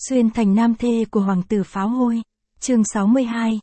Xuyên thành nam thê của hoàng tử pháo hôi. Chương 62,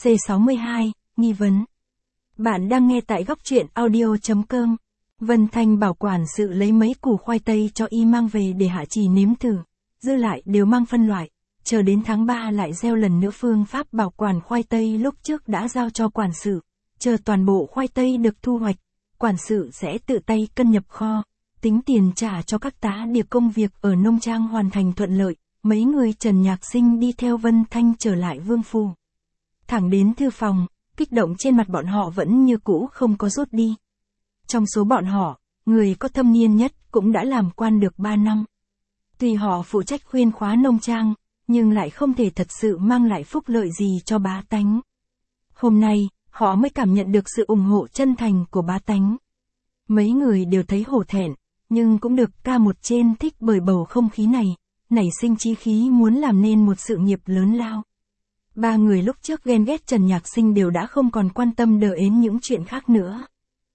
C62, nghi vấn. Bạn đang nghe tại góc truyện audio.com. Vân Thanh bảo quản sự lấy mấy củ khoai tây cho y mang về để Hạ Trì nếm thử. Dư lại đều mang phân loại. Chờ đến tháng 3 lại gieo lần nữa phương pháp bảo quản khoai tây lúc trước đã giao cho quản sự. Chờ toàn bộ khoai tây được thu hoạch, quản sự sẽ tự tay cân nhập kho, tính tiền trả cho các tá điệp công việc ở nông trang hoàn thành thuận lợi. Mấy người Trần Nhạc Sinh đi theo Vân Thanh trở lại vương phủ. Thẳng đến thư phòng, kích động trên mặt bọn họ vẫn như cũ không có rút đi. Trong số bọn họ, người có thâm niên nhất cũng đã làm quan được 3 năm. Tuy họ phụ trách khuyên khóa nông trang, nhưng lại không thể thật sự mang lại phúc lợi gì cho bá tánh. Hôm nay, họ mới cảm nhận được sự ủng hộ chân thành của bá tánh. Mấy người đều thấy hổ thẹn, nhưng cũng được ca một trên thích bởi bầu không khí này, nảy sinh chí khí muốn làm nên một sự nghiệp lớn lao. Ba người lúc trước ghen ghét Trần Nhạc Sinh đều đã không còn quan tâm đờ đến những chuyện khác nữa.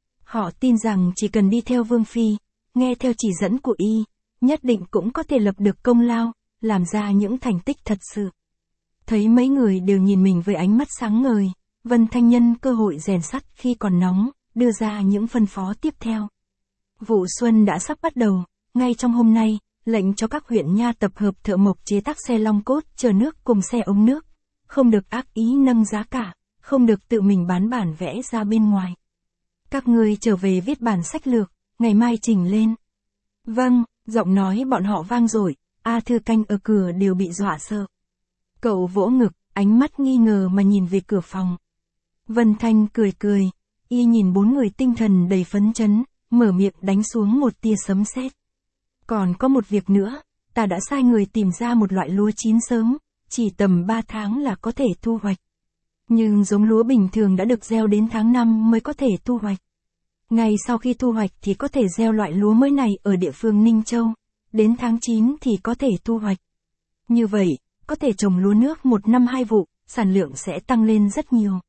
Họ tin rằng chỉ cần đi theo Vương Phi, nghe theo chỉ dẫn của y, nhất định cũng có thể lập được công lao, làm ra những thành tích thật sự. Thấy mấy người đều nhìn mình với ánh mắt sáng ngời, Vân Thanh nhân cơ hội rèn sắt khi còn nóng, đưa ra những phân phó tiếp theo. Vụ xuân đã sắp bắt đầu, ngay trong hôm nay, lệnh cho các huyện nha tập hợp thợ mộc chế tác xe long cốt chở nước cùng xe ống nước, không được ác ý nâng giá cả, không được tự mình bán bản vẽ ra bên ngoài. Các ngươi trở về viết bản sách lược, ngày mai trình lên. Vâng, giọng nói bọn họ vang dội, A Thư canh ở cửa đều bị dọa sợ. Cậu vỗ ngực, ánh mắt nghi ngờ mà nhìn về cửa phòng. Vân Thanh cười cười, y nhìn bốn người tinh thần đầy phấn chấn, mở miệng đánh xuống một tia sấm sét. Còn có một việc nữa, ta đã sai người tìm ra một loại lúa chín sớm, chỉ tầm 3 tháng là có thể thu hoạch. Nhưng giống lúa bình thường đã được gieo đến tháng 5 mới có thể thu hoạch. Ngay sau khi thu hoạch thì có thể gieo loại lúa mới này ở địa phương Ninh Châu, đến tháng 9 thì có thể thu hoạch. Như vậy, có thể trồng lúa nước 1 năm 2 vụ, sản lượng sẽ tăng lên rất nhiều.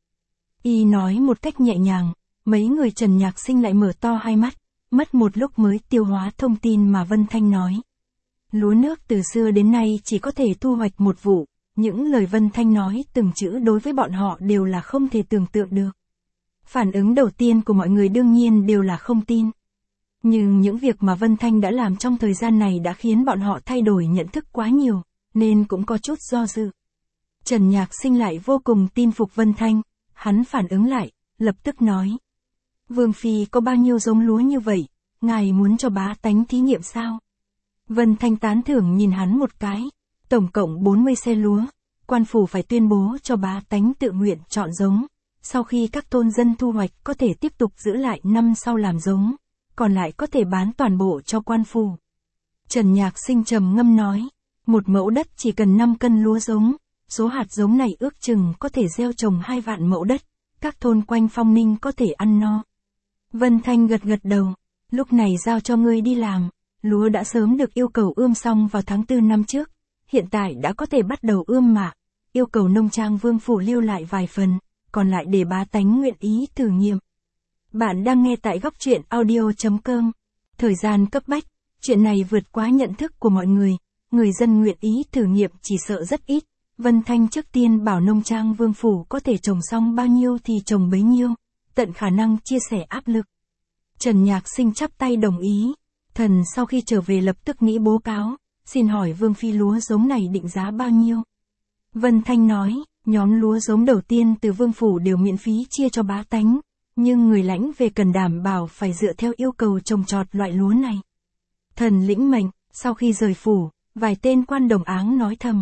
Y nói một cách nhẹ nhàng, mấy người Trần Nhạc Sinh lại mở to hai mắt, mất một lúc mới tiêu hóa thông tin mà Vân Thanh nói. Lúa nước từ xưa đến nay chỉ có thể thu hoạch một vụ, những lời Vân Thanh nói từng chữ đối với bọn họ đều là không thể tưởng tượng được. Phản ứng đầu tiên của mọi người đương nhiên đều là không tin. Nhưng những việc mà Vân Thanh đã làm trong thời gian này đã khiến bọn họ thay đổi nhận thức quá nhiều, nên cũng có chút do dự. Trần Nhạc Sinh lại vô cùng tin phục Vân Thanh, hắn phản ứng lại, lập tức nói. Vương Phi có bao nhiêu giống lúa như vậy, ngài muốn cho bá tánh thí nghiệm sao? Vân Thanh tán thưởng nhìn hắn một cái, tổng cộng 40 xe lúa, quan phủ phải tuyên bố cho bá tánh tự nguyện chọn giống, sau khi các thôn dân thu hoạch có thể tiếp tục giữ lại năm sau làm giống, còn lại có thể bán toàn bộ cho quan phủ. Trần Nhạc Sinh trầm ngâm nói, một mẫu đất chỉ cần 5 cân lúa giống, số hạt giống này ước chừng có thể gieo trồng 2 vạn mẫu đất, các thôn quanh Phong Ninh có thể ăn no. Vân Thanh gật gật đầu, lúc này giao cho ngươi đi làm, lúa đã sớm được yêu cầu ươm xong vào tháng 4 năm trước, hiện tại đã có thể bắt đầu ươm mà, yêu cầu nông trang vương phủ lưu lại vài phần, còn lại để bá tánh nguyện ý thử nghiệm. Bạn đang nghe tại góc truyện audio.com. Thời gian cấp bách, chuyện này vượt quá nhận thức của mọi người dân nguyện ý thử nghiệm chỉ sợ rất ít. Vân Thanh trước tiên bảo nông trang vương phủ có thể trồng xong bao nhiêu thì trồng bấy nhiêu, tận khả năng chia sẻ áp lực. Trần Nhạc Sinh chắp tay đồng ý, thần sau khi trở về lập tức nghĩ bố cáo, xin hỏi Vương Phi lúa giống này định giá bao nhiêu? Vân Thanh nói, nhóm lúa giống đầu tiên từ vương phủ đều miễn phí chia cho bá tánh, nhưng người lãnh về cần đảm bảo phải dựa theo yêu cầu trồng trọt loại lúa này. Thần lĩnh mệnh, sau khi rời phủ, vài tên quan đồng áng nói thầm.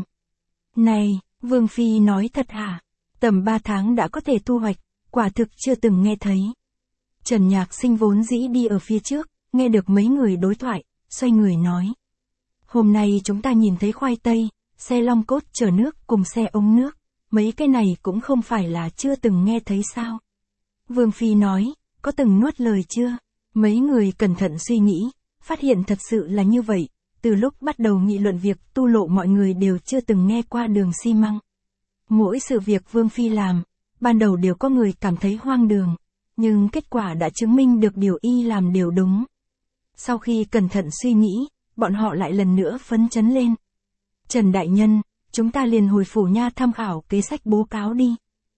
Này, Vương Phi nói thật hả? Tầm 3 tháng đã có thể thu hoạch, quả thực chưa từng nghe thấy. Trần Nhạc Sinh vốn dĩ đi ở phía trước, nghe được mấy người đối thoại, xoay người nói. Hôm nay chúng ta nhìn thấy khoai tây, xe long cốt chở nước cùng xe ống nước, mấy cái này cũng không phải là chưa từng nghe thấy sao? Vương Phi nói, có từng nuốt lời chưa? Mấy người cẩn thận suy nghĩ, phát hiện thật sự là như vậy. Từ lúc bắt đầu nghị luận việc tu lộ mọi người đều chưa từng nghe qua đường xi măng. Mỗi sự việc Vương Phi làm, ban đầu đều có người cảm thấy hoang đường, nhưng kết quả đã chứng minh được điều y làm đều đúng. Sau khi cẩn thận suy nghĩ, bọn họ lại lần nữa phấn chấn lên. Trần Đại Nhân, chúng ta liền hồi phủ nha tham khảo kế sách bố cáo đi.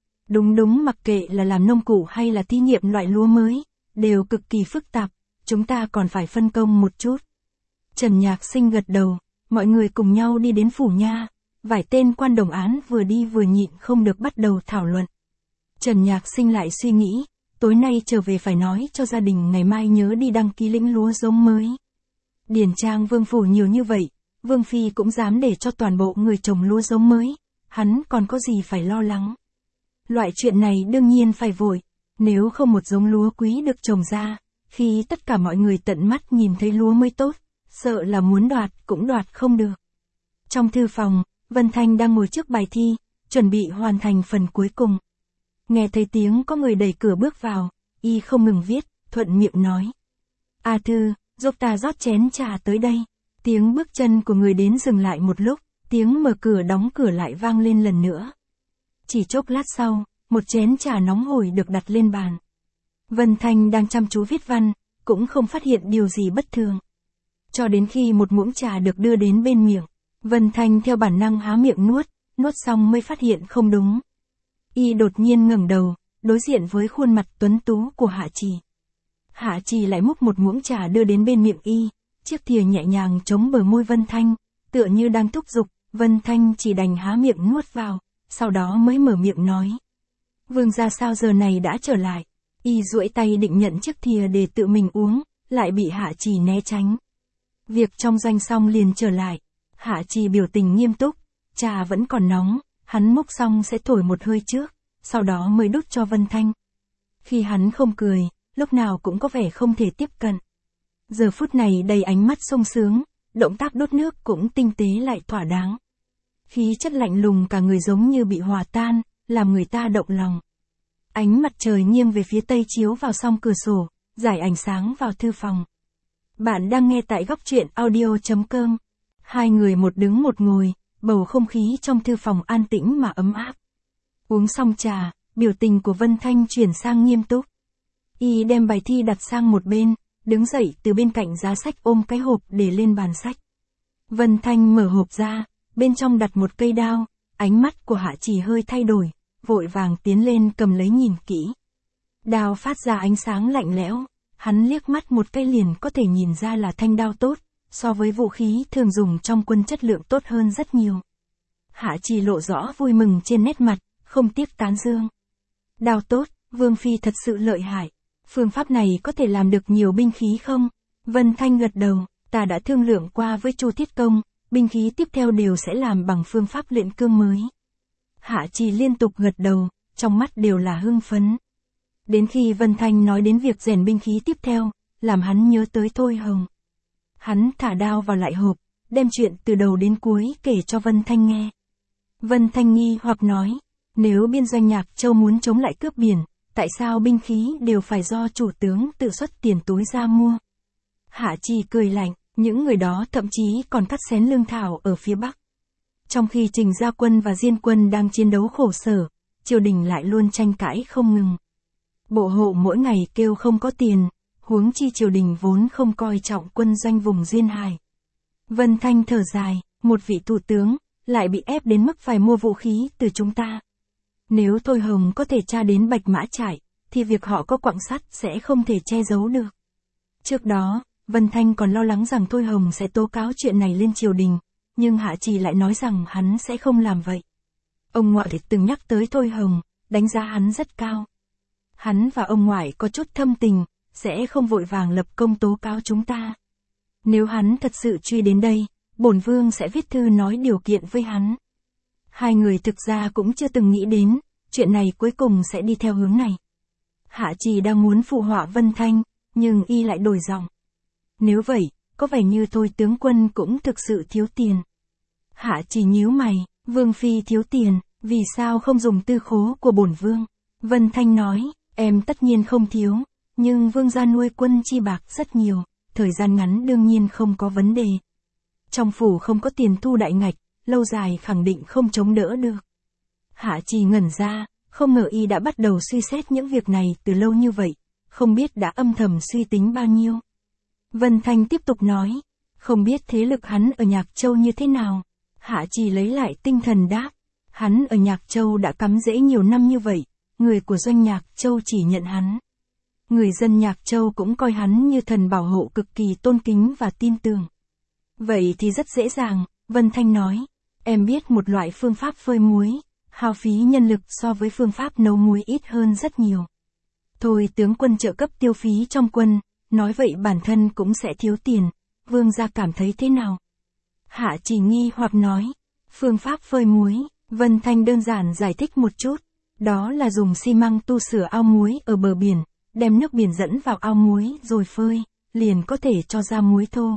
Đúng mặc kệ là làm nông cụ hay là thí nghiệm loại lúa mới, đều cực kỳ phức tạp, chúng ta còn phải phân công một chút. Trần Nhạc Sinh gật đầu, mọi người cùng nhau đi đến phủ nha, vài tên quan đồng án vừa đi vừa nhịn không được bắt đầu thảo luận. Trần Nhạc Sinh lại suy nghĩ, tối nay trở về phải nói cho gia đình ngày mai nhớ đi đăng ký lĩnh lúa giống mới. Điền trang vương phủ nhiều như vậy, Vương Phi cũng dám để cho toàn bộ người trồng lúa giống mới, hắn còn có gì phải lo lắng. Loại chuyện này đương nhiên phải vội, nếu không một giống lúa quý được trồng ra, khi tất cả mọi người tận mắt nhìn thấy lúa mới tốt, sợ là muốn đoạt cũng đoạt không được. Trong thư phòng, Vân Thanh đang ngồi trước bài thi, chuẩn bị hoàn thành phần cuối cùng. Nghe thấy tiếng có người đẩy cửa bước vào, y không ngừng viết, thuận miệng nói. A Thư, giúp ta rót chén trà tới đây. Tiếng bước chân của người đến dừng lại một lúc, tiếng mở cửa đóng cửa lại vang lên lần nữa. Chỉ chốc lát sau, một chén trà nóng hổi được đặt lên bàn. Vân Thanh đang chăm chú viết văn, cũng không phát hiện điều gì bất thường. Cho đến khi một muỗng trà được đưa đến bên miệng, Vân Thanh theo bản năng há miệng nuốt xong mới phát hiện không đúng. Y đột nhiên ngẩng đầu, đối diện với khuôn mặt tuấn tú của Hạ Trì. Hạ Trì lại múc một muỗng trà đưa đến bên miệng y, chiếc thìa nhẹ nhàng chống bờ môi Vân Thanh, tựa như đang thúc giục, Vân Thanh chỉ đành há miệng nuốt vào, sau đó mới mở miệng nói. Vương gia sao giờ này đã trở lại? Y duỗi tay định nhận chiếc thìa để tự mình uống, lại bị Hạ Trì né tránh. Việc trong doanh xong liền trở lại. Hạ Trì biểu tình nghiêm túc, trà vẫn còn nóng, hắn múc xong sẽ thổi một hơi trước, sau đó mới đút cho Vân Thanh. Khi hắn không cười, lúc nào cũng có vẻ không thể tiếp cận. Giờ phút này đầy ánh mắt sung sướng, động tác đốt nước cũng tinh tế lại thỏa đáng. Khí chất lạnh lùng cả người giống như bị hòa tan, làm người ta động lòng. Ánh mặt trời nghiêng về phía tây chiếu vào song cửa sổ, rải ánh sáng vào thư phòng. Bạn đang nghe tại góc truyện audio.com. Hai người một đứng một ngồi, bầu không khí trong thư phòng an tĩnh mà ấm áp. Uống xong trà, biểu tình của Vân Thanh chuyển sang nghiêm túc. Y đem bài thi đặt sang một bên, đứng dậy từ bên cạnh giá sách ôm cái hộp để lên bàn sách. Vân Thanh mở hộp ra, bên trong đặt một cây đao, ánh mắt của Hạ Trì hơi thay đổi, vội vàng tiến lên cầm lấy nhìn kỹ. Đao phát ra ánh sáng lạnh lẽo, hắn liếc mắt một cái liền có thể nhìn ra là thanh đao tốt, so với vũ khí thường dùng trong quân chất lượng tốt hơn rất nhiều. Hạ Trì lộ rõ vui mừng trên nét mặt, không tiếc tán dương. Đao tốt, Vương Phi thật sự lợi hại. Phương pháp này có thể làm được nhiều binh khí không? Vân Thanh gật đầu, ta đã thương lượng qua với Chu Thiết Công, binh khí tiếp theo đều sẽ làm bằng phương pháp luyện cương mới. Hạ Trì liên tục gật đầu, trong mắt đều là hưng phấn. Đến khi Vân Thanh nói đến việc rèn binh khí tiếp theo, làm hắn nhớ tới Thôi Hồng. Hắn thả đao vào lại hộp, đem chuyện từ đầu đến cuối kể cho Vân Thanh nghe. Vân Thanh nghi hoặc nói, nếu biên doanh Nhạc Châu muốn chống lại cướp biển, tại sao binh khí đều phải do chủ tướng tự xuất tiền túi ra mua? Hạ Trì cười lạnh, những người đó thậm chí còn cắt xén lương thảo ở phía Bắc. Trong khi Trình Gia Quân và Diên Quân đang chiến đấu khổ sở, triều đình lại luôn tranh cãi không ngừng. Bộ hộ mỗi ngày kêu không có tiền, huống chi triều đình vốn không coi trọng quân doanh vùng Duyên Hải. Vân Thanh thở dài, một vị thủ tướng, lại bị ép đến mức phải mua vũ khí từ chúng ta. Nếu Thôi Hồng có thể tra đến Bạch Mã Trại, thì việc họ có quặng sắt sẽ không thể che giấu được. Trước đó, Vân Thanh còn lo lắng rằng Thôi Hồng sẽ tố cáo chuyện này lên triều đình, nhưng Hạ Trì lại nói rằng hắn sẽ không làm vậy. Ông ngoại từng nhắc tới Thôi Hồng, đánh giá hắn rất cao. Hắn và ông ngoại có chút thâm tình, sẽ không vội vàng lập công tố cáo chúng ta. Nếu hắn thật sự truy đến đây, bổn vương sẽ viết thư nói điều kiện với hắn. Hai người thực ra cũng chưa từng nghĩ đến, chuyện này cuối cùng sẽ đi theo hướng này. Hạ Trì đang muốn phụ họa Vân Thanh, nhưng y lại đổi giọng. Nếu vậy, có vẻ như Thôi tướng quân cũng thực sự thiếu tiền. Hạ Trì nhíu mày, Vương Phi thiếu tiền, vì sao không dùng tư khố của bổn vương? Vân Thanh nói, em tất nhiên không thiếu, nhưng vương gia nuôi quân chi bạc rất nhiều, thời gian ngắn đương nhiên không có vấn đề. Trong phủ không có tiền thu đại ngạch, lâu dài khẳng định không chống đỡ được. Hạ Trì ngẩn ra, không ngờ y đã bắt đầu suy xét những việc này từ lâu như vậy, không biết đã âm thầm suy tính bao nhiêu. Vân Thanh tiếp tục nói, không biết thế lực hắn ở Nhạc Châu như thế nào. Hạ Trì lấy lại tinh thần đáp. Hắn ở Nhạc Châu đã cắm rễ nhiều năm như vậy, người của doanh Nhạc Châu chỉ nhận hắn. Người dân Nhạc Châu cũng coi hắn như thần bảo hộ cực kỳ tôn kính và tin tưởng. Vậy thì rất dễ dàng, Vân Thanh nói. Em biết một loại phương pháp phơi muối, hao phí nhân lực so với phương pháp nấu muối ít hơn rất nhiều. Thôi tướng quân trợ cấp tiêu phí trong quân, nói vậy bản thân cũng sẽ thiếu tiền, vương gia cảm thấy thế nào? Hạ Trì nghi hoặc nói. Phương pháp phơi muối, Vân Thanh đơn giản giải thích một chút. Đó là dùng xi măng tu sửa ao muối ở bờ biển, đem nước biển dẫn vào ao muối rồi phơi, liền có thể cho ra muối thô.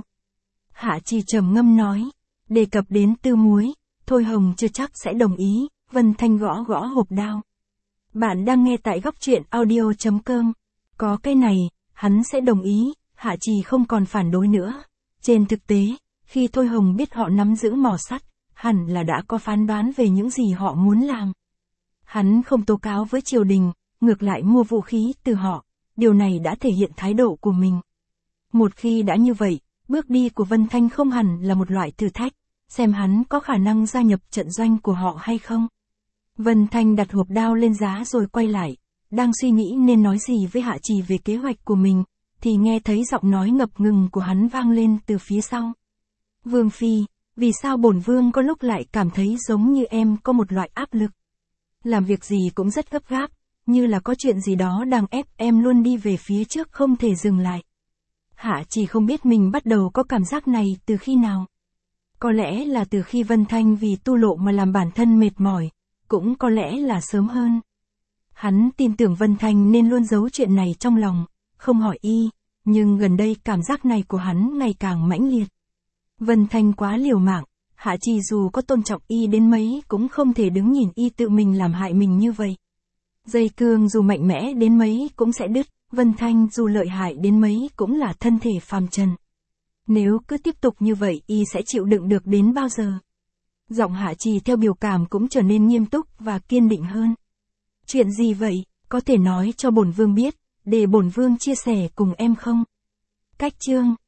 Hạ Trì trầm ngâm nói. Đề cập đến tư muối, Thôi Hồng chưa chắc sẽ đồng ý, Vân Thanh gõ gõ hộp đao. Bạn đang nghe tại góc truyện audio.com. Có cái này, hắn sẽ đồng ý, Hạ Trì không còn phản đối nữa. Trên thực tế, khi Thôi Hồng biết họ nắm giữ mỏ sắt, hẳn là đã có phán đoán về những gì họ muốn làm. Hắn không tố cáo với triều đình, ngược lại mua vũ khí từ họ, điều này đã thể hiện thái độ của mình. Một khi đã như vậy, bước đi của Vân Thanh không hẳn là một loại thử thách, xem hắn có khả năng gia nhập trận doanh của họ hay không. Vân Thanh đặt hộp đao lên giá rồi quay lại, đang suy nghĩ nên nói gì với Hạ Trì về kế hoạch của mình, thì nghe thấy giọng nói ngập ngừng của hắn vang lên từ phía sau. Vương Phi, vì sao bổn vương có lúc lại cảm thấy giống như em có một loại áp lực? Làm việc gì cũng rất gấp gáp, như là có chuyện gì đó đang ép em luôn đi về phía trước không thể dừng lại. Hạ Trì không biết mình bắt đầu có cảm giác này từ khi nào. Có lẽ là từ khi Vân Thanh vì tu lộ mà làm bản thân mệt mỏi, cũng có lẽ là sớm hơn. Hắn tin tưởng Vân Thanh nên luôn giấu chuyện này trong lòng, không hỏi y, nhưng gần đây cảm giác này của hắn ngày càng mãnh liệt. Vân Thanh quá liều mạng, Hạ Trì dù có tôn trọng y đến mấy cũng không thể đứng nhìn y tự mình làm hại mình như vậy. Dây cương dù mạnh mẽ đến mấy cũng sẽ đứt, Vân Thanh dù lợi hại đến mấy cũng là thân thể phàm trần. Nếu cứ tiếp tục như vậy y sẽ chịu đựng được đến bao giờ? Giọng Hạ Trì theo biểu cảm cũng trở nên nghiêm túc và kiên định hơn. Chuyện gì vậy, có thể nói cho bổn vương biết, để bổn vương chia sẻ cùng em không? Cách chương